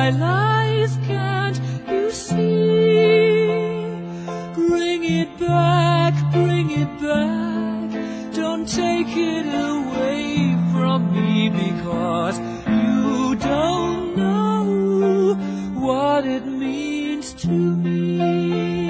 my life, can't you see? Bring it back, don't take it away from me, because you don't know what it means to me.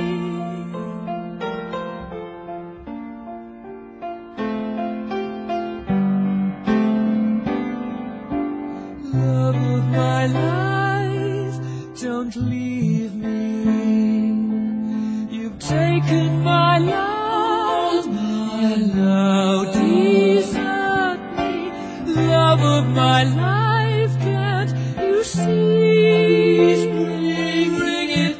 Love of my life, don't leave me. You've taken my love, now desert me. Love of my life, can't you see? Bring it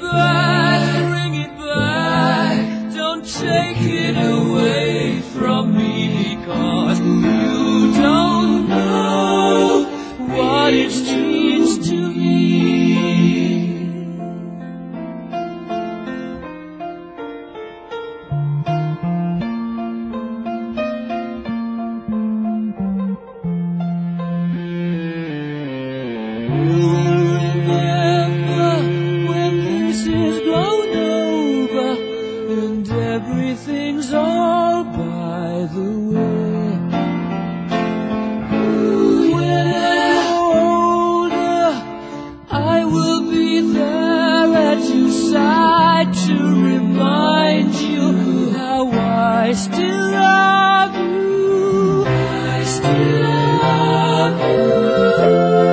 back, don't take it away from me, because you don't know what it means to me. Remember when this is blown over and everything's all by the way. To remind you how I still love you, I still love you.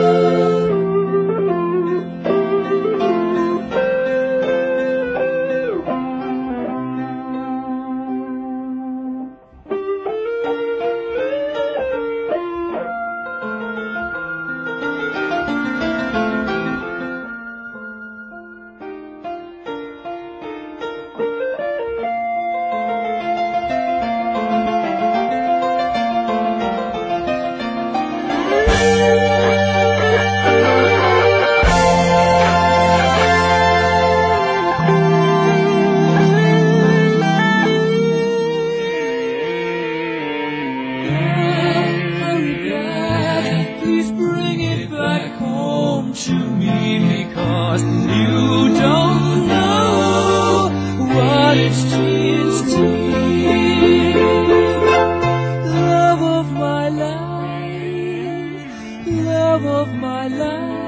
Please bring it back home to me, because you don't know what it means to me. Love of my life, love of my life.